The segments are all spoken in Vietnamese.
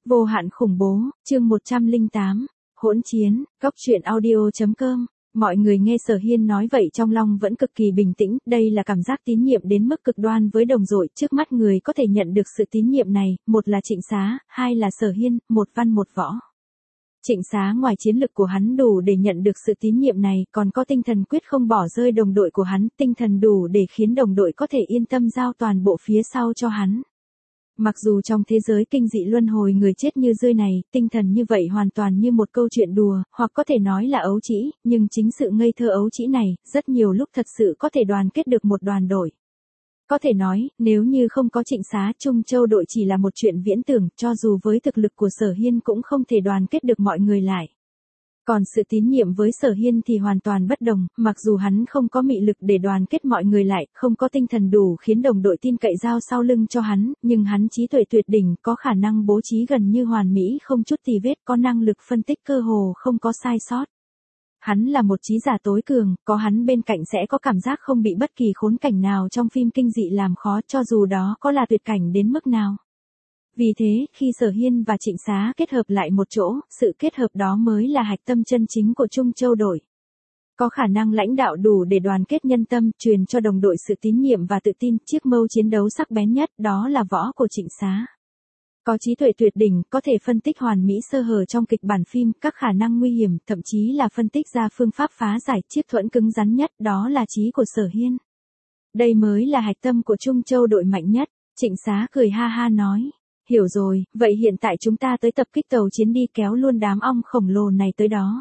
Vô hạn khủng bố, chương 108, hỗn chiến, góc truyện audio.com. Mọi người nghe Sở Hiên nói vậy trong lòng vẫn cực kỳ bình tĩnh, đây là cảm giác tín nhiệm đến mức cực đoan với đồng đội, trước mắt người có thể nhận được sự tín nhiệm này, một là Trịnh Xá, hai là Sở Hiên, một văn một võ. Trịnh Xá ngoài chiến lực của hắn đủ để nhận được sự tín nhiệm này, còn có tinh thần quyết không bỏ rơi đồng đội của hắn, tinh thần đủ để khiến đồng đội có thể yên tâm giao toàn bộ phía sau cho hắn. Mặc dù trong thế giới kinh dị luân hồi người chết như rơi này, tinh thần như vậy hoàn toàn như một câu chuyện đùa, hoặc có thể nói là ấu trĩ, nhưng chính sự ngây thơ ấu trĩ này, rất nhiều lúc thật sự có thể đoàn kết được một đoàn đội. Có thể nói, nếu như không có Trịnh Xá, Trung Châu đội chỉ là một chuyện viễn tưởng, cho dù với thực lực của Sở Hiên cũng không thể đoàn kết được mọi người lại. Còn sự tín nhiệm với Sở Hiên thì hoàn toàn bất đồng, mặc dù hắn không có mị lực để đoàn kết mọi người lại, không có tinh thần đủ khiến đồng đội tin cậy giao sau lưng cho hắn, nhưng hắn trí tuệ tuyệt đỉnh, có khả năng bố trí gần như hoàn mỹ không chút tì vết, có năng lực phân tích cơ hồ không có sai sót. Hắn là một trí giả tối cường, có hắn bên cạnh sẽ có cảm giác không bị bất kỳ khốn cảnh nào trong phim kinh dị làm khó, cho dù đó có là tuyệt cảnh đến mức nào. Vì thế, khi Sở Hiên và Trịnh Xá kết hợp lại một chỗ, sự kết hợp đó mới là hạch tâm chân chính của Trung Châu đội. Có khả năng lãnh đạo đủ để đoàn kết nhân tâm, truyền cho đồng đội sự tín nhiệm và tự tin, chiếc mâu chiến đấu sắc bén nhất, đó là võ của Trịnh Xá. Có trí tuệ tuyệt đỉnh, có thể phân tích hoàn mỹ sơ hở trong kịch bản phim, các khả năng nguy hiểm, thậm chí là phân tích ra phương pháp phá giải, chiếc thuẫn cứng rắn nhất, đó là trí của Sở Hiên. Đây mới là hạch tâm của Trung Châu đội mạnh nhất. Trịnh Xá cười ha ha nói. Hiểu rồi, vậy hiện tại chúng ta tới tập kích tàu chiến đi, kéo luôn đám ong khổng lồ này tới đó.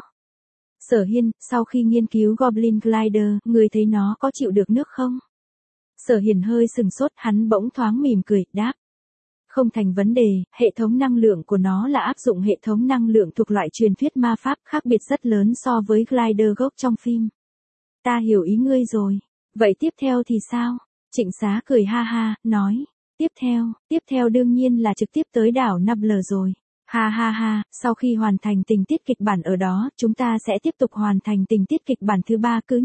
Sở Hiên, sau khi nghiên cứu Goblin Glider, người thấy nó có chịu được nước không? Sở Hiên hơi sừng sốt, hắn bỗng thoáng mỉm cười, đáp. Không thành vấn đề, hệ thống năng lượng của nó là áp dụng hệ thống năng lượng thuộc loại truyền thuyết ma pháp, khác biệt rất lớn so với Glider gốc trong phim. Ta hiểu ý ngươi rồi. Vậy tiếp theo thì sao? Trịnh Xá cười ha ha, nói. Tiếp theo đương nhiên là trực tiếp tới đảo Nubler rồi. Ha ha ha, sau khi hoàn thành tình tiết kịch bản ở đó, chúng ta sẽ tiếp tục hoàn thành tình tiết kịch bản thứ 3, cứ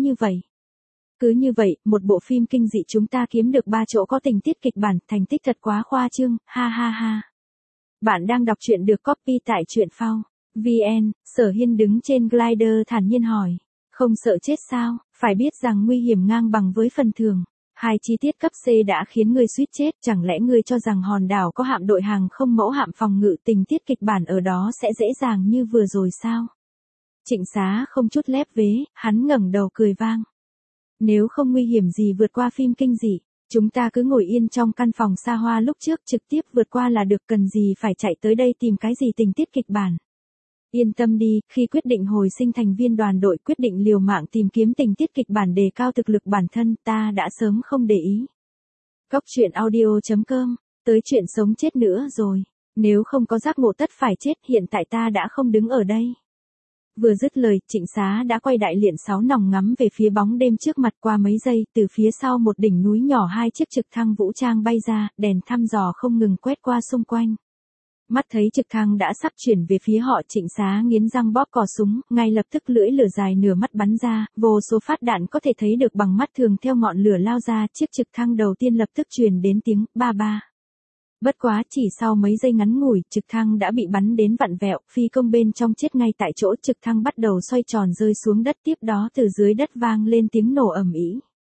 như vậy, một bộ phim kinh dị chúng ta kiếm được 3 chỗ có tình tiết kịch bản, thành tích thật quá khoa trương, ha ha ha. Bạn đang đọc truyện được copy tại truyện phao VN, Sở Hiên đứng trên glider thản nhiên hỏi. Không sợ chết sao, phải biết rằng nguy hiểm ngang bằng với phần thưởng. 2 chi tiết cấp C đã khiến ngươi suýt chết, chẳng lẽ ngươi cho rằng hòn đảo có hạm đội hàng không mẫu hạm phòng ngự, tình tiết kịch bản ở đó sẽ dễ dàng như vừa rồi sao? Trịnh Xá không chút lép vế, hắn ngẩng đầu cười vang. Nếu không nguy hiểm gì vượt qua phim kinh dị, chúng ta cứ ngồi yên trong căn phòng xa hoa lúc trước, trực tiếp vượt qua là được, cần gì phải chạy tới đây tìm cái gì tình tiết kịch bản. Yên tâm đi, khi quyết định hồi sinh thành viên đoàn đội, quyết định liều mạng tìm kiếm tình tiết kịch bản đề cao thực lực bản thân, ta đã sớm không để ý. Góc truyện audio.com, tới chuyện sống chết nữa rồi. Nếu không có giác ngộ tất phải chết, hiện tại ta đã không đứng ở đây. Vừa dứt lời, Trịnh Xá đã quay đại liện 6 nòng ngắm về phía bóng đêm trước mặt. Qua mấy giây, từ phía sau một đỉnh núi nhỏ 2 chiếc trực thăng vũ trang bay ra, đèn thăm dò không ngừng quét qua xung quanh. Mắt thấy trực thăng đã sắp chuyển về phía họ, Trịnh Xá nghiến răng bóp cò súng, ngay lập tức lưỡi lửa dài nửa mắt bắn ra, vô số phát đạn có thể thấy được bằng mắt thường theo ngọn lửa lao ra, chiếc trực thăng đầu tiên lập tức truyền đến tiếng ba ba. Bất quá chỉ sau mấy giây ngắn ngủi, trực thăng đã bị bắn đến vặn vẹo, phi công bên trong chết ngay tại chỗ, trực thăng bắt đầu xoay tròn rơi xuống đất, tiếp đó từ dưới đất vang lên tiếng nổ ầm ĩ.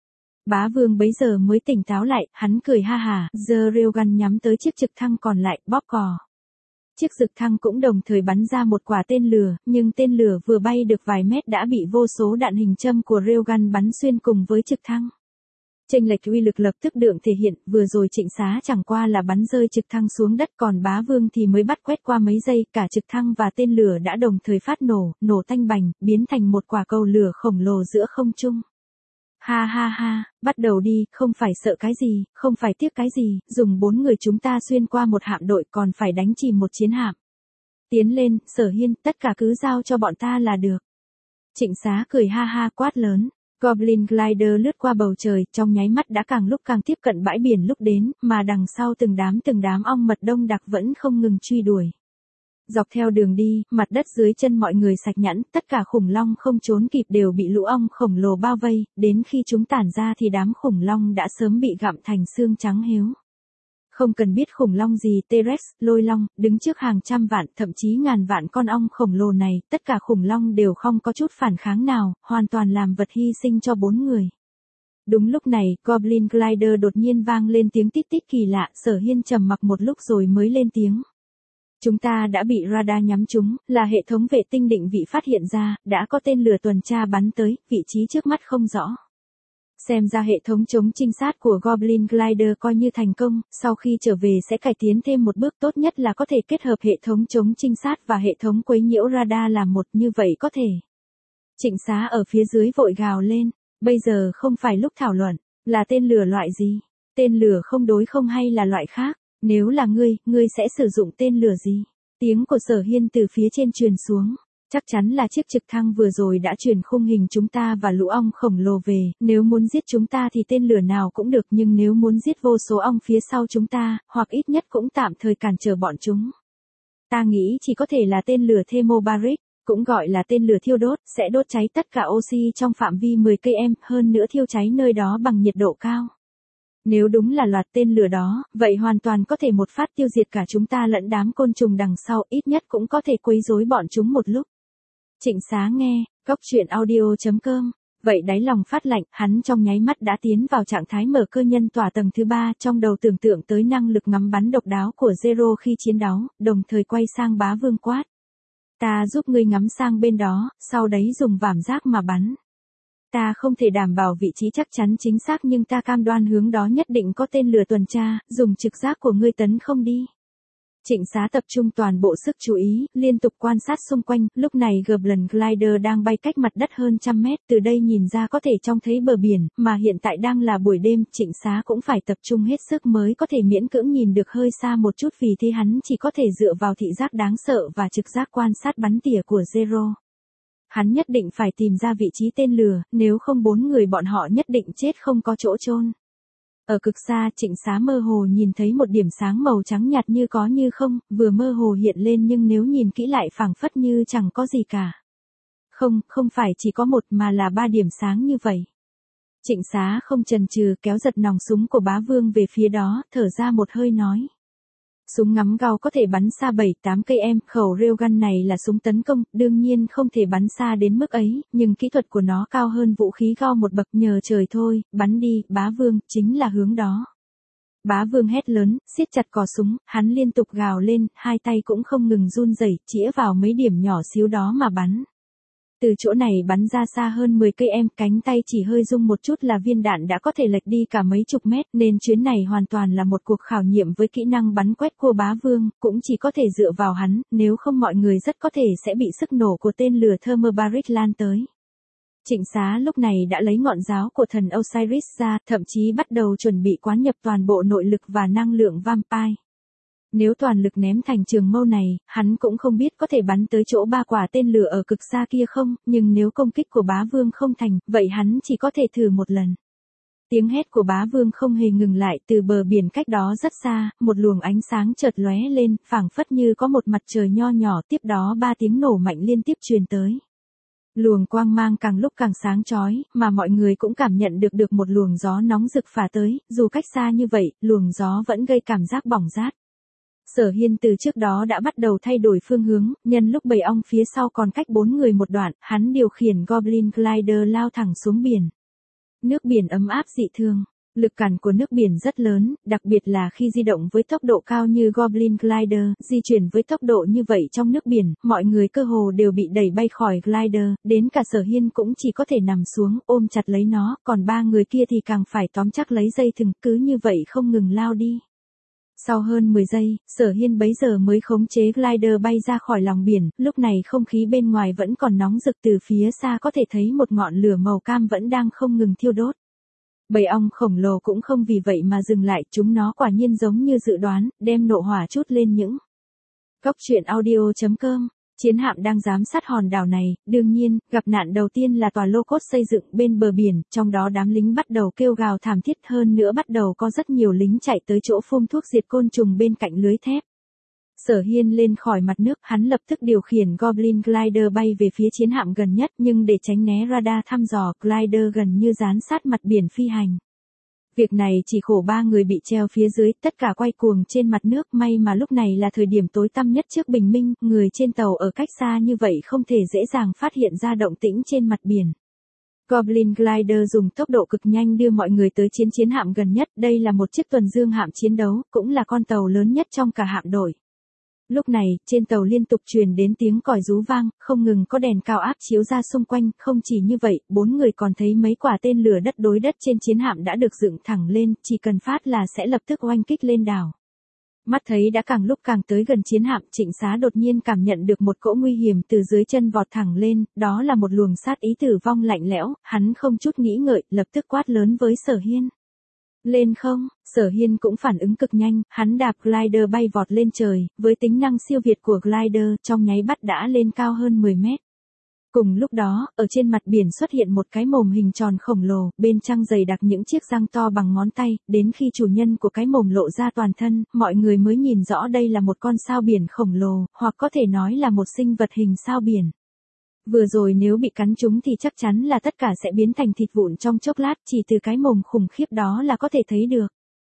Bá Vương bấy giờ mới tỉnh táo lại, hắn cười ha hả, giơ railgun nhắm tới chiếc trực thăng còn lại, bóp cò. Chiếc trực thăng cũng đồng thời bắn ra một quả tên lửa, nhưng tên lửa vừa bay được vài mét đã bị vô số đạn hình châm của railgun bắn xuyên cùng với trực thăng. Chênh lệch uy lực lập tức được thể hiện, vừa rồi Trịnh Xá chẳng qua là bắn rơi trực thăng xuống đất, còn Bá Vương thì mới bắt quét qua mấy giây, cả trực thăng và tên lửa đã đồng thời phát nổ tanh bành, biến thành một quả cầu lửa khổng lồ giữa không trung. Ha ha ha, bắt đầu đi, không phải sợ cái gì, không phải tiếc cái gì, dùng 4 người chúng ta xuyên qua một hạm đội, còn phải đánh chìm một chiến hạm. Tiến lên, Sở Hiên, tất cả cứ giao cho bọn ta là được. Trịnh Xá cười ha ha quát lớn. Goblin Glider lướt qua bầu trời, trong nháy mắt đã càng lúc càng tiếp cận bãi biển lúc đến, mà đằng sau từng đám ong mật đông đặc vẫn không ngừng truy đuổi. Dọc theo đường đi, mặt đất dưới chân mọi người sạch nhẵn, tất cả khủng long không trốn kịp đều bị lũ ong khổng lồ bao vây, đến khi chúng tản ra thì đám khủng long đã sớm bị gặm thành xương trắng héo. Không cần biết khủng long gì, T-Rex, lôi long, đứng trước hàng trăm vạn, thậm chí ngàn vạn con ong khổng lồ này, tất cả khủng long đều không có chút phản kháng nào, hoàn toàn làm vật hy sinh cho 4 người. Đúng lúc này, Goblin Glider đột nhiên vang lên tiếng tít tít kỳ lạ, Sở Hiên trầm mặc một lúc rồi mới lên tiếng. Chúng ta đã bị radar nhắm trúng, là hệ thống vệ tinh định vị phát hiện ra, đã có tên lửa tuần tra bắn tới, vị trí trước mắt không rõ. Xem ra hệ thống chống trinh sát của Goblin Glider coi như thành công, sau khi trở về sẽ cải tiến thêm một bước, tốt nhất là có thể kết hợp hệ thống chống trinh sát và hệ thống quấy nhiễu radar làm một, như vậy có thể. Trịnh Xá ở phía dưới vội gào lên, bây giờ không phải lúc thảo luận, là tên lửa loại gì? Tên lửa không đối không hay là loại khác? Nếu là ngươi sẽ sử dụng tên lửa gì? Tiếng của Sở Hiên từ phía trên truyền xuống. Chắc chắn là chiếc trực thăng vừa rồi đã truyền khung hình chúng ta và lũ ong khổng lồ về, nếu muốn giết chúng ta thì tên lửa nào cũng được, nhưng nếu muốn giết vô số ong phía sau chúng ta, hoặc ít nhất cũng tạm thời cản trở bọn chúng. Ta nghĩ chỉ có thể là tên lửa Thermobaric, cũng gọi là tên lửa thiêu đốt, sẽ đốt cháy tất cả oxy trong phạm vi 10 km, hơn nữa thiêu cháy nơi đó bằng nhiệt độ cao. Nếu đúng là loạt tên lửa đó, vậy hoàn toàn có thể một phát tiêu diệt cả chúng ta lẫn đám côn trùng đằng sau, ít nhất cũng có thể quấy rối bọn chúng một lúc. Trịnh Xá nghe, góc.audio.com, vậy đáy lòng phát lạnh, hắn trong nháy mắt đã tiến vào trạng thái mở cơ nhân tỏa tầng thứ 3, trong đầu tưởng tượng tới năng lực ngắm bắn độc đáo của Zero khi chiến đấu, đồng thời quay sang Bá Vương quát. Ta giúp ngươi ngắm sang bên đó, sau đấy dùng vảm giác mà bắn. Ta không thể đảm bảo vị trí chắc chắn chính xác nhưng ta cam đoan hướng đó nhất định có tên lửa tuần tra, dùng trực giác của ngươi tấn không đi. Trịnh Xá tập trung toàn bộ sức chú ý, liên tục quan sát xung quanh, lúc này Goblin Glider đang bay cách mặt đất hơn 100 mét, từ đây nhìn ra có thể trông thấy bờ biển, mà hiện tại đang là buổi đêm, Trịnh Xá cũng phải tập trung hết sức mới có thể miễn cưỡng nhìn được hơi xa một chút, vì thế hắn chỉ có thể dựa vào thị giác đáng sợ và trực giác quan sát bắn tỉa của Zero. Hắn nhất định phải tìm ra vị trí tên lửa, nếu không 4 người bọn họ nhất định chết không có chỗ chôn. Ở cực xa, Trịnh Xá mơ hồ nhìn thấy một điểm sáng màu trắng nhạt như có như không, vừa mơ hồ hiện lên nhưng nếu nhìn kỹ lại phảng phất như chẳng có gì cả. Không phải chỉ có một mà là 3 điểm sáng như vậy. Trịnh Xá không chần chừ kéo giật nòng súng của Bá Vương về phía đó, thở ra một hơi nói. Súng ngắm gao có thể bắn xa 7-8 km, khẩu railgun này là súng tấn công, đương nhiên không thể bắn xa đến mức ấy, nhưng kỹ thuật của nó cao hơn vũ khí gao một bậc, nhờ trời thôi, bắn đi, Bá Vương, chính là hướng đó. Bá Vương hét lớn, siết chặt cò súng, hắn liên tục gào lên, hai tay cũng không ngừng run rẩy, chĩa vào mấy điểm nhỏ xíu đó mà bắn. Từ chỗ này bắn ra xa hơn 10 km, cánh tay chỉ hơi rung một chút là viên đạn đã có thể lệch đi cả mấy chục mét, nên chuyến này hoàn toàn là một cuộc khảo nghiệm với kỹ năng bắn quét của Bá Vương, cũng chỉ có thể dựa vào hắn, nếu không mọi người rất có thể sẽ bị sức nổ của tên lửa Thermobaric lan tới. Trịnh Xá lúc này đã lấy ngọn giáo của thần Osiris ra, thậm chí bắt đầu chuẩn bị quán nhập toàn bộ nội lực và năng lượng vampire. Nếu toàn lực ném thành trường mâu này, hắn cũng không biết có thể bắn tới chỗ 3 quả tên lửa ở cực xa kia không, nhưng nếu công kích của Bá Vương không thành, vậy hắn chỉ có thể thử một lần. Tiếng hét của Bá Vương không hề ngừng lại, từ bờ biển cách đó rất xa, một luồng ánh sáng chợt lóe lên, phảng phất như có một mặt trời nho nhỏ, tiếp đó 3 tiếng nổ mạnh liên tiếp truyền tới. Luồng quang mang càng lúc càng sáng chói, mà mọi người cũng cảm nhận được một luồng gió nóng rực phả tới, dù cách xa như vậy, luồng gió vẫn gây cảm giác bỏng rát. Sở Hiên từ trước đó đã bắt đầu thay đổi phương hướng, nhân lúc bầy ong phía sau còn cách 4 người một đoạn, hắn điều khiển Goblin Glider lao thẳng xuống biển. Nước biển ấm áp dị thường, lực cản của nước biển rất lớn, đặc biệt là khi di động với tốc độ cao như Goblin Glider, di chuyển với tốc độ như vậy trong nước biển, mọi người cơ hồ đều bị đẩy bay khỏi glider, đến cả Sở Hiên cũng chỉ có thể nằm xuống, ôm chặt lấy nó, còn 3 người kia thì càng phải tóm chắc lấy dây thừng, cứ như vậy không ngừng lao đi. Sau hơn 10 giây, Sở Hiên bấy giờ mới khống chế glider bay ra khỏi lòng biển, lúc này không khí bên ngoài vẫn còn nóng rực, từ phía xa có thể thấy một ngọn lửa màu cam vẫn đang không ngừng thiêu đốt. Bầy ong khổng lồ cũng không vì vậy mà dừng lại, chúng nó quả nhiên giống như dự đoán, đem nộ hỏa chút lên những. Góc.audio.com, chiến hạm đang giám sát hòn đảo này, đương nhiên, gặp nạn đầu tiên là tòa lô cốt xây dựng bên bờ biển, trong đó đám lính bắt đầu kêu gào thảm thiết, hơn nữa bắt đầu có rất nhiều lính chạy tới chỗ phun thuốc diệt côn trùng bên cạnh lưới thép. Sở Hiên lên khỏi mặt nước, hắn lập tức điều khiển Goblin Glider bay về phía chiến hạm gần nhất, nhưng để tránh né radar thăm dò, Glider gần như dán sát mặt biển phi hành. Việc này chỉ khổ ba người bị treo phía dưới, tất cả quay cuồng trên mặt nước, may mà lúc này là thời điểm tối tăm nhất trước bình minh, người trên tàu ở cách xa như vậy không thể dễ dàng phát hiện ra động tĩnh trên mặt biển. Goblin Glider dùng tốc độ cực nhanh đưa mọi người tới chiến hạm gần nhất, đây là một chiếc tuần dương hạm chiến đấu, cũng là con tàu lớn nhất trong cả hạm đội. Lúc này, trên tàu liên tục truyền đến tiếng còi rú vang, không ngừng có đèn cao áp chiếu ra xung quanh, không chỉ như vậy, 4 người còn thấy mấy quả tên lửa đất đối đất trên chiến hạm đã được dựng thẳng lên, chỉ cần phát là sẽ lập tức oanh kích lên đảo. Mắt thấy đã càng lúc càng tới gần chiến hạm, Trịnh Xá đột nhiên cảm nhận được một cỗ nguy hiểm từ dưới chân vọt thẳng lên, đó là một luồng sát ý tử vong lạnh lẽo, hắn không chút nghĩ ngợi, lập tức quát lớn với Sở Hiên. Lên không, Sở Hiên cũng phản ứng cực nhanh, hắn đạp glider bay vọt lên trời, với tính năng siêu việt của glider, trong nháy mắt đã lên cao hơn 10 mét. Cùng lúc đó, ở trên mặt biển xuất hiện một cái mồm hình tròn khổng lồ, bên trong dày đặc những chiếc răng to bằng ngón tay, đến khi chủ nhân của cái mồm lộ ra toàn thân, mọi người mới nhìn rõ đây là một con sao biển khổng lồ, hoặc có thể nói là một sinh vật hình sao biển. Vừa rồi nếu bị cắn trúng thì chắc chắn là tất cả sẽ biến thành thịt vụn trong chốc lát, chỉ từ cái mồm khủng khiếp đó là có thể thấy được.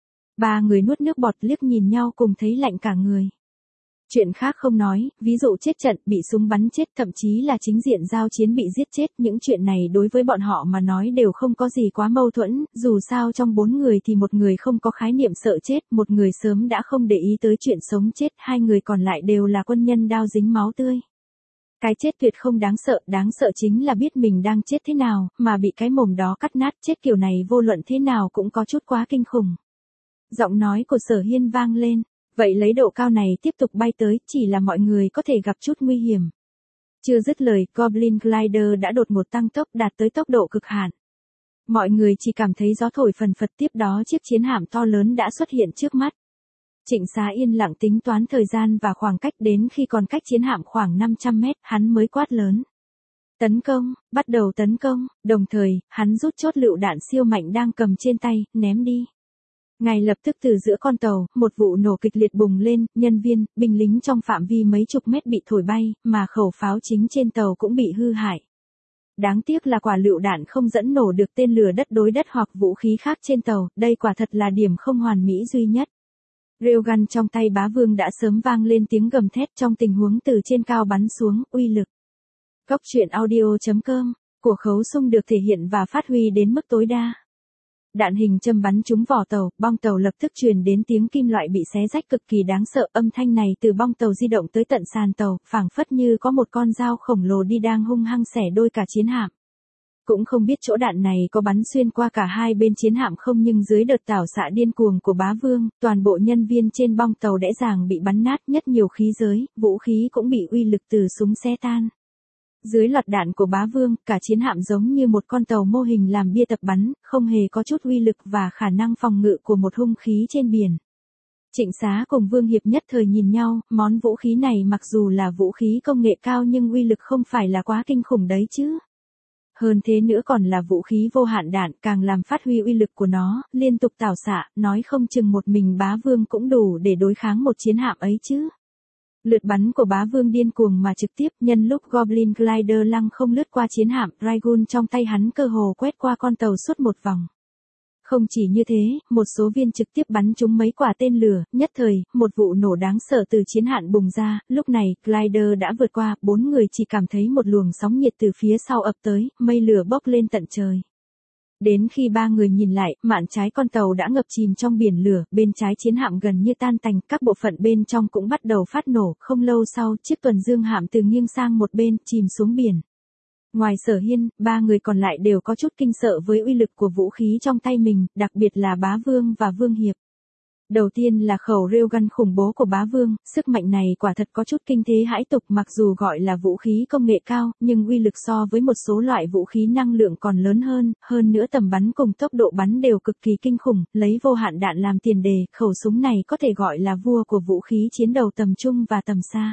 Ba người nuốt nước bọt liếc nhìn nhau cùng thấy lạnh cả người. Chuyện khác không nói, ví dụ chết trận, bị súng bắn chết, thậm chí là chính diện giao chiến bị giết chết, những chuyện này đối với bọn họ mà nói đều không có gì quá mâu thuẫn, dù sao trong 4 người thì một người không có khái niệm sợ chết, một người sớm đã không để ý tới chuyện sống chết, 2 người còn lại đều là quân nhân đao dính máu tươi. Cái chết tuyệt không đáng sợ chính là biết mình đang chết thế nào, mà bị cái mồm đó cắt nát, chết kiểu này vô luận thế nào cũng có chút quá kinh khủng. Giọng nói của Sở Hiên vang lên, vậy lấy độ cao này tiếp tục bay tới, chỉ là mọi người có thể gặp chút nguy hiểm. Chưa dứt lời, Goblin Glider đã đột ngột tăng tốc đạt tới tốc độ cực hạn. Mọi người chỉ cảm thấy gió thổi phần phật, tiếp đó chiếc chiến hạm to lớn đã xuất hiện trước mắt. Trịnh Xá yên lặng tính toán thời gian và khoảng cách, đến khi còn cách chiến hạm khoảng 500 mét, hắn mới quát lớn. Tấn công, bắt đầu tấn công, đồng thời, hắn rút chốt lựu đạn siêu mạnh đang cầm trên tay, ném đi. Ngay lập tức từ giữa con tàu, một vụ nổ kịch liệt bùng lên, nhân viên, binh lính trong phạm vi mấy chục mét bị thổi bay, mà khẩu pháo chính trên tàu cũng bị hư hại. Đáng tiếc là quả lựu đạn không dẫn nổ được tên lửa đất đối đất hoặc vũ khí khác trên tàu, đây quả thật là điểm không hoàn mỹ duy nhất. Railgun trong tay Bá Vương đã sớm vang lên tiếng gầm thét trong tình huống từ trên cao bắn xuống, uy lực. Cốc truyện audio.com, của Khấu Sung được thể hiện và phát huy đến mức tối đa. Đạn hình châm bắn trúng vỏ tàu, bong tàu lập tức truyền đến tiếng kim loại bị xé rách cực kỳ đáng sợ, âm thanh này từ bong tàu di động tới tận sàn tàu, phảng phất như có một con dao khổng lồ đi đang hung hăng xẻ đôi cả chiến hạm. Cũng không biết chỗ đạn này có bắn xuyên qua cả hai bên chiến hạm không, nhưng dưới đợt tảo xạ điên cuồng của Bá Vương, toàn bộ nhân viên trên bong tàu dễ dàng bị bắn nát, nhất nhiều khí giới, vũ khí cũng bị uy lực từ súng xé tan. Dưới loạt đạn của Bá Vương, cả chiến hạm giống như một con tàu mô hình làm bia tập bắn, không hề có chút uy lực và khả năng phòng ngự của một hung khí trên biển. Trịnh Xá cùng Vương Hiệp nhất thời nhìn nhau, món vũ khí này mặc dù là vũ khí công nghệ cao nhưng uy lực không phải là quá kinh khủng đấy chứ. Hơn thế nữa còn là vũ khí vô hạn đạn, càng làm phát huy uy lực của nó, liên tục tảo xạ, nói không chừng một mình Bá Vương cũng đủ để đối kháng một chiến hạm ấy chứ. Lượt bắn của Bá Vương điên cuồng mà trực tiếp, nhân lúc Goblin Glider lăng không lướt qua chiến hạm, Raygun trong tay hắn cơ hồ quét qua con tàu suốt một vòng. Không chỉ như thế, một số viên trực tiếp bắn trúng mấy quả tên lửa, nhất thời, một vụ nổ đáng sợ từ chiến hạm bùng ra, lúc này, Glider đã vượt qua, 4 người chỉ cảm thấy một luồng sóng nhiệt từ phía sau ập tới, mây lửa bốc lên tận trời. Đến khi 3 người nhìn lại, mạn trái con tàu đã ngập chìm trong biển lửa, bên trái chiến hạm gần như tan tành, các bộ phận bên trong cũng bắt đầu phát nổ, không lâu sau, chiếc tuần dương hạm từ nghiêng sang một bên, chìm xuống biển. Ngoài Sở Hiên, 3 người còn lại đều có chút kinh sợ với uy lực của vũ khí trong tay mình, đặc biệt là Bá Vương và Vương Hiệp. Đầu tiên là khẩu railgun khủng bố của Bá Vương, sức mạnh này quả thật có chút kinh thế hãi tục, mặc dù gọi là vũ khí công nghệ cao, nhưng uy lực so với một số loại vũ khí năng lượng còn lớn hơn nữa tầm bắn cùng tốc độ bắn đều cực kỳ kinh khủng, lấy vô hạn đạn làm tiền đề, khẩu súng này có thể gọi là vua của vũ khí chiến đầu tầm trung và tầm xa.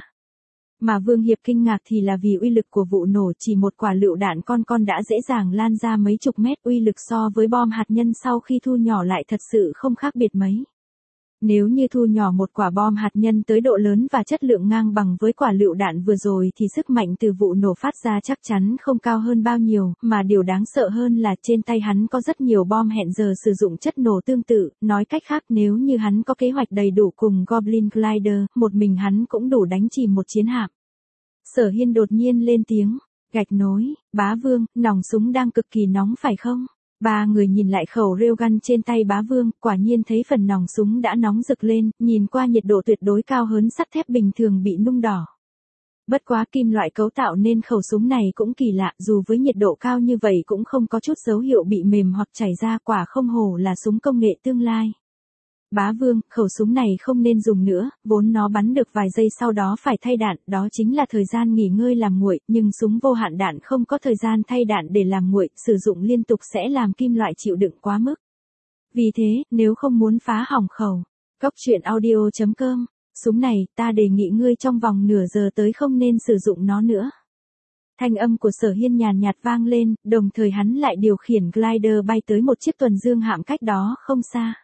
Mà Vương Hiệp kinh ngạc thì là vì uy lực của vụ nổ, chỉ một quả lựu đạn con đã dễ dàng lan ra mấy chục mét, uy lực so với bom hạt nhân sau khi thu nhỏ lại thật sự không khác biệt mấy. Nếu như thu nhỏ một quả bom hạt nhân tới độ lớn và chất lượng ngang bằng với quả lựu đạn vừa rồi thì sức mạnh từ vụ nổ phát ra chắc chắn không cao hơn bao nhiêu, mà điều đáng sợ hơn là trên tay hắn có rất nhiều bom hẹn giờ sử dụng chất nổ tương tự, nói cách khác nếu như hắn có kế hoạch đầy đủ cùng Goblin Glider, một mình hắn cũng đủ đánh chìm một chiến hạm. Sở Hiên đột nhiên lên tiếng, gạch nối, Bá Vương, nòng súng đang cực kỳ nóng phải không? Ba người nhìn lại khẩu railgun trên tay Bá Vương, quả nhiên thấy phần nòng súng đã nóng rực lên, nhìn qua nhiệt độ tuyệt đối cao hơn sắt thép bình thường bị nung đỏ. Bất quá kim loại cấu tạo nên khẩu súng này cũng kỳ lạ, dù với nhiệt độ cao như vậy cũng không có chút dấu hiệu bị mềm hoặc chảy ra, quả không hổ là súng công nghệ tương lai. Bá Vương, khẩu súng này không nên dùng nữa, vốn nó bắn được vài giây sau đó phải thay đạn, đó chính là thời gian nghỉ ngơi làm nguội, nhưng súng vô hạn đạn không có thời gian thay đạn để làm nguội, sử dụng liên tục sẽ làm kim loại chịu đựng quá mức. Vì thế, nếu không muốn phá hỏng khẩu, Cốc truyện audio.com, súng này, ta đề nghị ngươi trong vòng nửa giờ tới không nên sử dụng nó nữa. Thanh âm của Sở Hiên nhàn nhạt vang lên, đồng thời hắn lại điều khiển glider bay tới một chiếc tuần dương hạm cách đó không xa.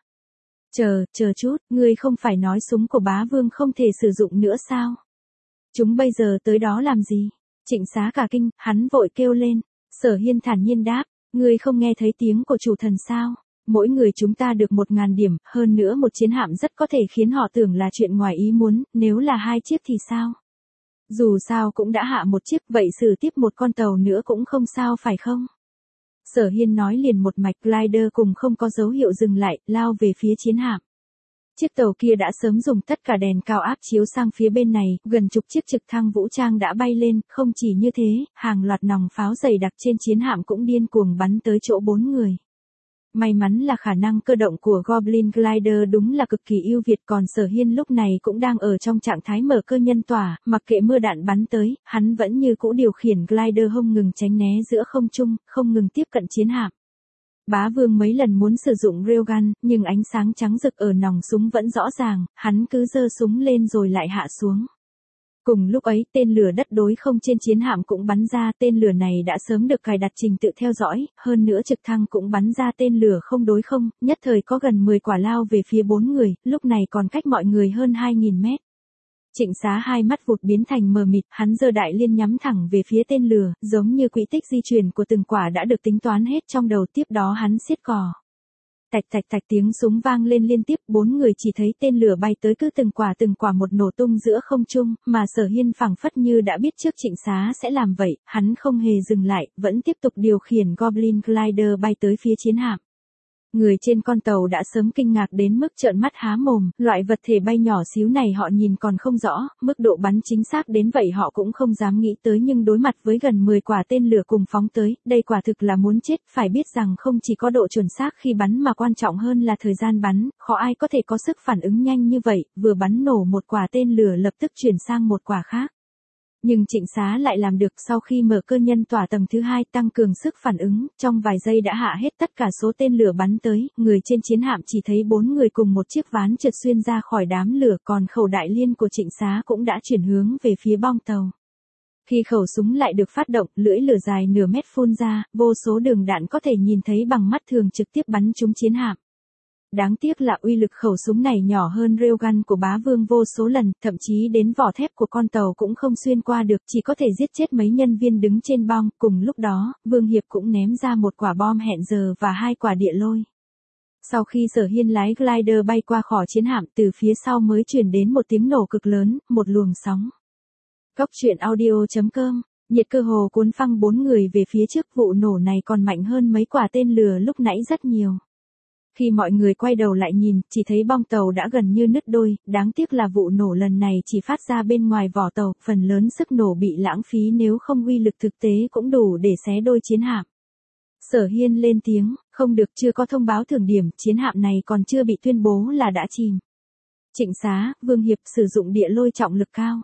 Chờ chút, ngươi không phải nói súng của Bá Vương không thể sử dụng nữa sao? Chúng bây giờ tới đó làm gì? Trịnh Xá cả kinh, hắn vội kêu lên. Sở Hiên thản nhiên đáp, ngươi không nghe thấy tiếng của chủ thần sao? Mỗi người chúng ta được 1000 điểm, hơn nữa một chiến hạm rất có thể khiến họ tưởng là chuyện ngoài ý muốn, nếu là 2 chiếc thì sao? Dù sao cũng đã hạ một chiếc, vậy xử tiếp một con tàu nữa cũng không sao phải không? Sở Hiên nói liền một mạch, glider cùng không có dấu hiệu dừng lại, lao về phía chiến hạm. Chiếc tàu kia đã sớm dùng tất cả đèn cao áp chiếu sang phía bên này, gần chục chiếc trực thăng vũ trang đã bay lên, không chỉ như thế, hàng loạt nòng pháo dày đặc trên chiến hạm cũng điên cuồng bắn tới chỗ 4 người. May mắn là khả năng cơ động của Goblin Glider đúng là cực kỳ ưu việt, còn Sở Hiên lúc này cũng đang ở trong trạng thái mở cơ nhân tỏa, mặc kệ mưa đạn bắn tới, hắn vẫn như cũ điều khiển glider không ngừng tránh né giữa không trung, không ngừng tiếp cận chiến hạm. Bá Vương mấy lần muốn sử dụng railgun, nhưng ánh sáng trắng rực ở nòng súng vẫn rõ ràng, hắn cứ giơ súng lên rồi lại hạ xuống. Cùng lúc ấy, tên lửa đất đối không trên chiến hạm cũng bắn ra, tên lửa này đã sớm được cài đặt trình tự theo dõi, hơn nữa trực thăng cũng bắn ra tên lửa không đối không, nhất thời có gần 10 quả lao về phía 4 người, lúc này còn cách mọi người hơn 2000 mét. Trịnh Xá hai mắt vụt biến thành mờ mịt, hắn giơ đại liên nhắm thẳng về phía tên lửa, giống như quỹ tích di chuyển của từng quả đã được tính toán hết trong đầu, tiếp đó hắn siết cò. Tạch tiếng súng vang lên liên tiếp, 4 người chỉ thấy tên lửa bay tới cứ từng quả một nổ tung giữa không trung, mà Sở Hiên phảng phất như đã biết trước Trịnh Xá sẽ làm vậy, hắn không hề dừng lại, vẫn tiếp tục điều khiển Goblin Glider bay tới phía chiến hạm. Người trên con tàu đã sớm kinh ngạc đến mức trợn mắt há mồm, loại vật thể bay nhỏ xíu này họ nhìn còn không rõ, mức độ bắn chính xác đến vậy họ cũng không dám nghĩ tới, nhưng đối mặt với gần 10 quả tên lửa cùng phóng tới, đây quả thực là muốn chết, phải biết rằng không chỉ có độ chuẩn xác khi bắn mà quan trọng hơn là thời gian bắn, khó ai có thể có sức phản ứng nhanh như vậy, vừa bắn nổ một quả tên lửa lập tức chuyển sang một quả khác. Nhưng Trịnh Xá lại làm được, sau khi mở cơ nhân tỏa tầng thứ 2 tăng cường sức phản ứng, trong vài giây đã hạ hết tất cả số tên lửa bắn tới, người trên chiến hạm chỉ thấy 4 người cùng một chiếc ván trượt xuyên ra khỏi đám lửa, còn khẩu đại liên của Trịnh Xá cũng đã chuyển hướng về phía bong tàu. Khi khẩu súng lại được phát động, lưỡi lửa dài nửa mét phun ra, vô số đường đạn có thể nhìn thấy bằng mắt thường trực tiếp bắn trúng chiến hạm. Đáng tiếc là uy lực khẩu súng này nhỏ hơn railgun của Bá Vương vô số lần, thậm chí đến vỏ thép của con tàu cũng không xuyên qua được, chỉ có thể giết chết mấy nhân viên đứng trên bong. Cùng lúc đó, Vương Hiệp cũng ném ra một quả bom hẹn giờ và 2 quả địa lôi. Sau khi Sở Hiên lái glider bay qua khỏi chiến hạm, từ phía sau mới truyền đến một tiếng nổ cực lớn, một luồng sóng. Cốc truyện audio.com, nhiệt cơ hồ cuốn phăng 4 người về phía trước, vụ nổ này còn mạnh hơn mấy quả tên lửa lúc nãy rất nhiều. Khi mọi người quay đầu lại nhìn, chỉ thấy bong tàu đã gần như nứt đôi, đáng tiếc là vụ nổ lần này chỉ phát ra bên ngoài vỏ tàu, phần lớn sức nổ bị lãng phí, nếu không uy lực thực tế cũng đủ để xé đôi chiến hạm. Sở Hiên lên tiếng, không được, chưa có thông báo thưởng điểm, chiến hạm này còn chưa bị tuyên bố là đã chìm. Trịnh Xá, Vương Hiệp sử dụng địa lôi trọng lực cao.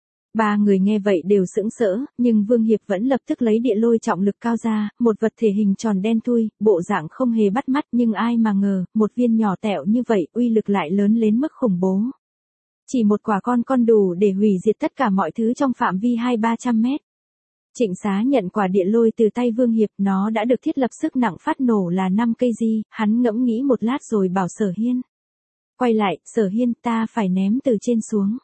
3 người nghe vậy đều sững sỡ, nhưng Vương Hiệp vẫn lập tức lấy địa lôi trọng lực cao ra, một vật thể hình tròn đen thui, bộ dạng không hề bắt mắt, nhưng ai mà ngờ, một viên nhỏ tẹo như vậy, uy lực lại lớn đến mức khủng bố. Chỉ một quả con đủ để hủy diệt tất cả mọi thứ trong phạm vi 200-300 mét. Trịnh Xá nhận quả địa lôi từ tay Vương Hiệp, nó đã được thiết lập sức nặng phát nổ là 5 kg, hắn ngẫm nghĩ một lát rồi bảo Sở Hiên. quay lại, Sở Hiên, ta phải ném từ trên xuống.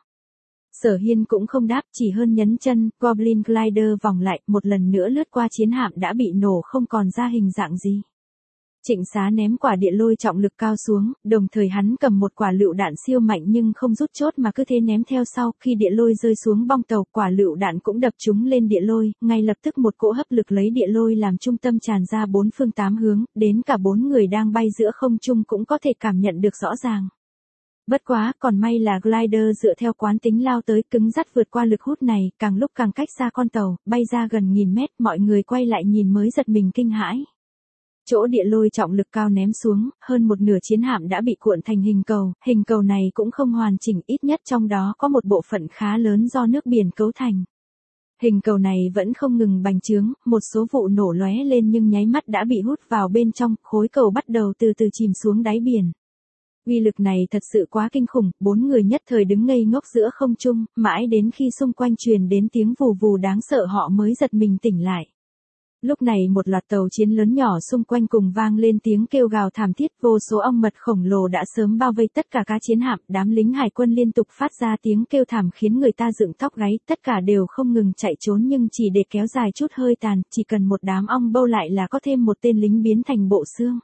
Sở Hiên cũng không đáp, chỉ hơn nhấn chân, Goblin Glider vòng lại, một lần nữa lướt qua chiến hạm đã bị nổ không còn ra hình dạng gì. Trịnh Xá ném quả địa lôi trọng lực cao xuống, đồng thời hắn cầm một quả lựu đạn siêu mạnh nhưng không rút chốt mà cứ thế ném theo sau, khi địa lôi rơi xuống bong tàu, quả lựu đạn cũng đập trúng lên địa lôi, ngay lập tức một cỗ hấp lực lấy địa lôi làm trung tâm tràn ra bốn phương tám hướng, đến cả bốn người đang bay giữa không trung cũng có thể cảm nhận được rõ ràng. Bất quá, còn may là glider dựa theo quán tính lao tới cứng rắt vượt qua lực hút này, càng lúc càng cách xa con tàu, bay ra gần nghìn mét, mọi người quay lại nhìn mới giật mình kinh hãi. Chỗ địa lôi trọng lực cao ném xuống, hơn một nửa chiến hạm đã bị cuộn thành hình cầu này cũng không hoàn chỉnh, ít nhất trong đó có một bộ phận khá lớn do nước biển cấu thành. Hình cầu này vẫn không ngừng bành trướng, một số vụ nổ lóe lên nhưng nháy mắt đã bị hút vào bên trong, khối cầu bắt đầu từ từ chìm xuống đáy biển. Uy lực này thật sự quá kinh khủng, bốn người nhất thời đứng ngây ngốc giữa không trung, mãi đến khi xung quanh truyền đến tiếng vù vù đáng sợ họ mới giật mình tỉnh lại. Lúc này một loạt tàu chiến lớn nhỏ xung quanh cùng vang lên tiếng kêu gào thảm thiết, vô số ong mật khổng lồ đã sớm bao vây tất cả các chiến hạm, đám lính hải quân liên tục phát ra tiếng kêu thảm khiến người ta dựng tóc gáy, tất cả đều không ngừng chạy trốn nhưng chỉ để kéo dài chút hơi tàn, chỉ cần một đám ong bâu lại là có thêm một tên lính biến thành bộ xương.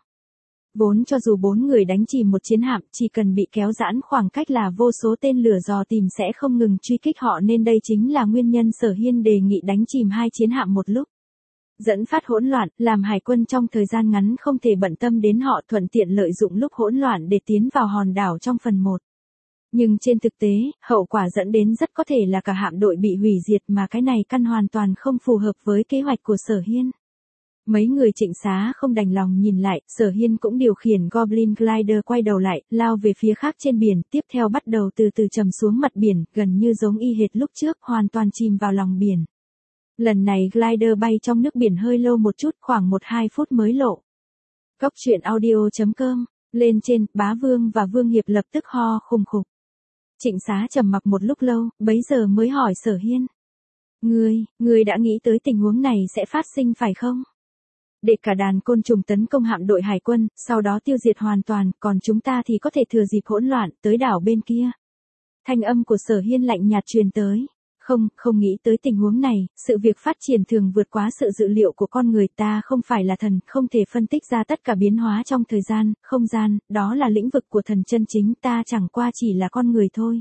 Vốn cho dù bốn người đánh chìm một chiến hạm, chỉ cần bị kéo giãn khoảng cách là vô số tên lửa dò tìm sẽ không ngừng truy kích họ nên đây chính là nguyên nhân Sở Hiên đề nghị đánh chìm hai chiến hạm một lúc. Dẫn phát hỗn loạn, làm hải quân trong thời gian ngắn không thể bận tâm đến họ, thuận tiện lợi dụng lúc hỗn loạn để tiến vào hòn đảo trong phần 1. Nhưng trên thực tế, hậu quả dẫn đến rất có thể là cả hạm đội bị hủy diệt mà cái này căn hoàn toàn không phù hợp với kế hoạch của Sở Hiên. Mấy người Trịnh Xá không đành lòng nhìn lại, Sở Hiên cũng điều khiển Goblin Glider quay đầu lại, lao về phía khác trên biển, tiếp theo bắt đầu từ từ trầm xuống mặt biển, gần như giống y hệt lúc trước, hoàn toàn chìm vào lòng biển. Lần này glider bay trong nước biển hơi lâu một chút, khoảng 1-2 phút mới lộ. Cóc truyện audio.com, lên trên, Bá Vương và Vương Hiệp lập tức ho khùng khục. Trịnh Xá trầm mặc một lúc lâu, bấy giờ mới hỏi Sở Hiên. Ngươi đã nghĩ tới tình huống này sẽ phát sinh phải không? Để cả đàn côn trùng tấn công hạm đội hải quân, sau đó tiêu diệt hoàn toàn, còn chúng ta thì có thể thừa dịp hỗn loạn, tới đảo bên kia. Thanh âm của Sở Hiên lạnh nhạt truyền tới. Không nghĩ tới tình huống này, sự việc phát triển thường vượt quá sự dự liệu của con người, ta không phải là thần, không thể phân tích ra tất cả biến hóa trong thời gian, không gian, đó là lĩnh vực của thần chân chính, ta chẳng qua chỉ là con người thôi.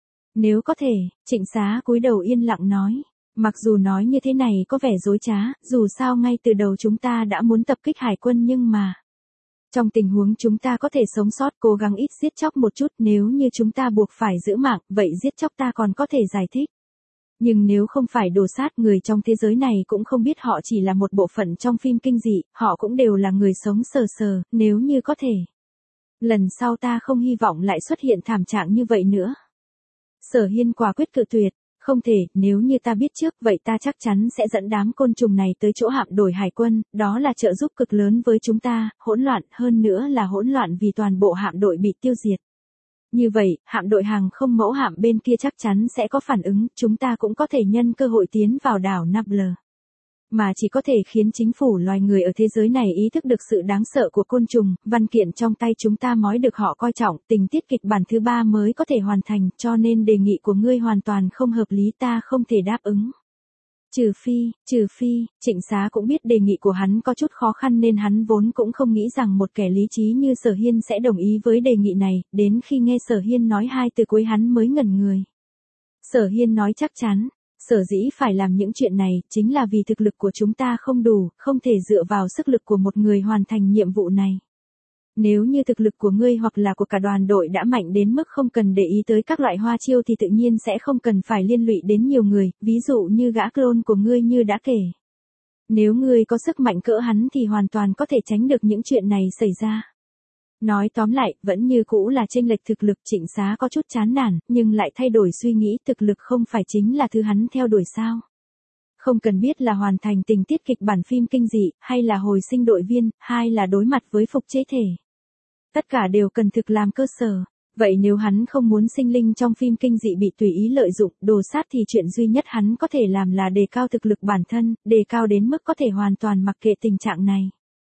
Nếu có thể, Trịnh Xá cúi đầu yên lặng nói, mặc dù nói như thế này có vẻ dối trá, dù sao ngay từ đầu chúng ta đã muốn tập kích hải quân nhưng mà... Trong tình huống chúng ta có thể sống sót, cố gắng ít giết chóc một chút, nếu như chúng ta buộc phải giữ mạng, vậy giết chóc ta còn có thể giải thích. Nhưng nếu không phải đồ sát, người trong thế giới này cũng không biết họ chỉ là một bộ phận trong phim kinh dị, họ cũng đều là người sống sờ, nếu như có thể. Lần sau ta không hy vọng lại xuất hiện thảm trạng như vậy nữa. Sở Hiên quả quyết cự tuyệt, không thể, nếu như ta biết trước vậy ta chắc chắn sẽ dẫn đám côn trùng này tới chỗ hạm đội hải quân, đó là trợ giúp cực lớn với chúng ta, hỗn loạn, hơn nữa là hỗn loạn vì toàn bộ hạm đội bị tiêu diệt. Như vậy, hạm đội hàng không mẫu hạm bên kia chắc chắn sẽ có phản ứng, chúng ta cũng có thể nhân cơ hội tiến vào đảo Nabler. Mà chỉ có thể khiến chính phủ loài người ở thế giới này ý thức được sự đáng sợ của côn trùng, văn kiện trong tay chúng ta mới được họ coi trọng, tình tiết kịch bản thứ 3 mới có thể hoàn thành, cho nên đề nghị của ngươi hoàn toàn không hợp lý, ta không thể đáp ứng. Trừ phi, Trịnh Xá cũng biết đề nghị của hắn có chút khó khăn nên hắn vốn cũng không nghĩ rằng một kẻ lý trí như Sở Hiên sẽ đồng ý với đề nghị này, đến khi nghe Sở Hiên nói hai từ cuối hắn mới ngẩn người. Sở Hiên nói chắc chắn, sở dĩ phải làm những chuyện này, chính là vì thực lực của chúng ta không đủ, không thể dựa vào sức lực của một người hoàn thành nhiệm vụ này. Nếu như thực lực của ngươi hoặc là của cả đoàn đội đã mạnh đến mức không cần để ý tới các loại hoa chiêu thì tự nhiên sẽ không cần phải liên lụy đến nhiều người, ví dụ như gã clone của ngươi như đã kể. Nếu ngươi có sức mạnh cỡ hắn thì hoàn toàn có thể tránh được những chuyện này xảy ra. Nói tóm lại, vẫn như cũ là chênh lệch thực lực. Trịnh Xá có chút chán nản, nhưng lại thay đổi suy nghĩ, thực lực không phải chính là thứ hắn theo đuổi sao. Không cần biết là hoàn thành tình tiết kịch bản phim kinh dị, hay là hồi sinh đội viên, hay là đối mặt với phục chế thể. Tất cả đều cần thực làm cơ sở. Vậy nếu hắn không muốn sinh linh trong phim kinh dị bị tùy ý lợi dụng, đồ sát thì chuyện duy nhất hắn có thể làm là đề cao thực lực bản thân, đề cao đến mức có thể hoàn toàn mặc kệ tình trạng này.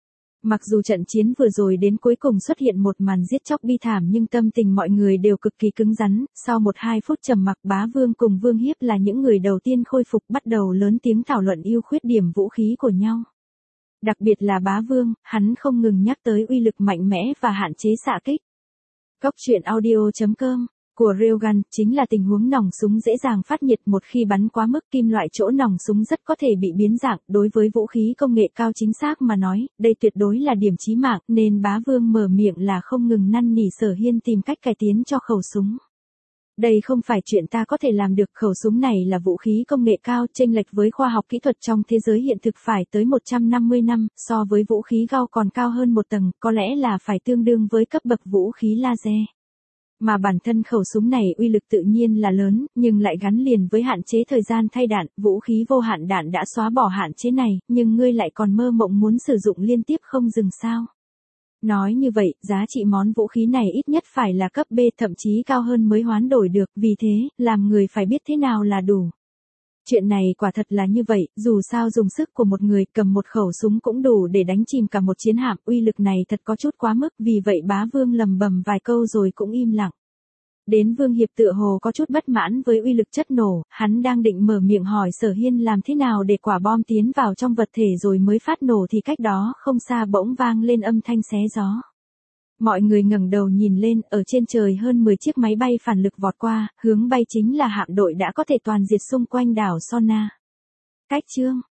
Mặc dù trận chiến vừa rồi đến cuối cùng xuất hiện một màn giết chóc bi thảm nhưng tâm tình mọi người đều cực kỳ cứng rắn, sau 1-2 phút trầm mặc Bá Vương cùng Vương Hiếp là những người đầu tiên khôi phục bắt đầu lớn tiếng thảo luận ưu khuyết điểm vũ khí của nhau. Đặc biệt là Bá Vương, hắn không ngừng nhắc tới uy lực mạnh mẽ và hạn chế xạ kích. Cốc truyện audio.com của Railgun chính là tình huống nòng súng dễ dàng phát nhiệt một khi bắn quá mức kim loại chỗ nòng súng rất có thể bị biến dạng. Đối với vũ khí công nghệ cao chính xác mà nói, đây tuyệt đối là điểm chí mạng nên Bá Vương mở miệng là không ngừng năn nỉ Sở Hiên tìm cách cải tiến cho khẩu súng. Đây không phải chuyện ta có thể làm được, khẩu súng này là vũ khí công nghệ cao chênh lệch với khoa học kỹ thuật trong thế giới hiện thực phải tới 150 năm, so với vũ khí gao còn cao hơn một tầng, có lẽ là phải tương đương với cấp bậc vũ khí laser. Mà bản thân khẩu súng này uy lực tự nhiên là lớn, nhưng lại gắn liền với hạn chế thời gian thay đạn, vũ khí vô hạn đạn đã xóa bỏ hạn chế này, nhưng ngươi lại còn mơ mộng muốn sử dụng liên tiếp không dừng sao? Nói như vậy, giá trị món vũ khí này ít nhất phải là cấp B thậm chí cao hơn mới hoán đổi được, vì thế, làm người phải biết thế nào là đủ. Chuyện này quả thật là như vậy, dù sao dùng sức của một người cầm một khẩu súng cũng đủ để đánh chìm cả một chiến hạm, uy lực này thật có chút quá mức, vì vậy Bá Vương lầm bầm vài câu rồi cũng im lặng. Đến Vương Hiệp tựa hồ có chút bất mãn với uy lực chất nổ, hắn đang định mở miệng hỏi Sở Hiên làm thế nào để quả bom tiến vào trong vật thể rồi mới phát nổ thì cách đó không xa bỗng vang lên âm thanh xé gió. Mọi người ngẩng đầu nhìn lên, ở trên trời hơn 10 chiếc máy bay phản lực vọt qua, hướng bay chính là hạm đội đã có thể toàn diệt xung quanh đảo Sona. Cách chương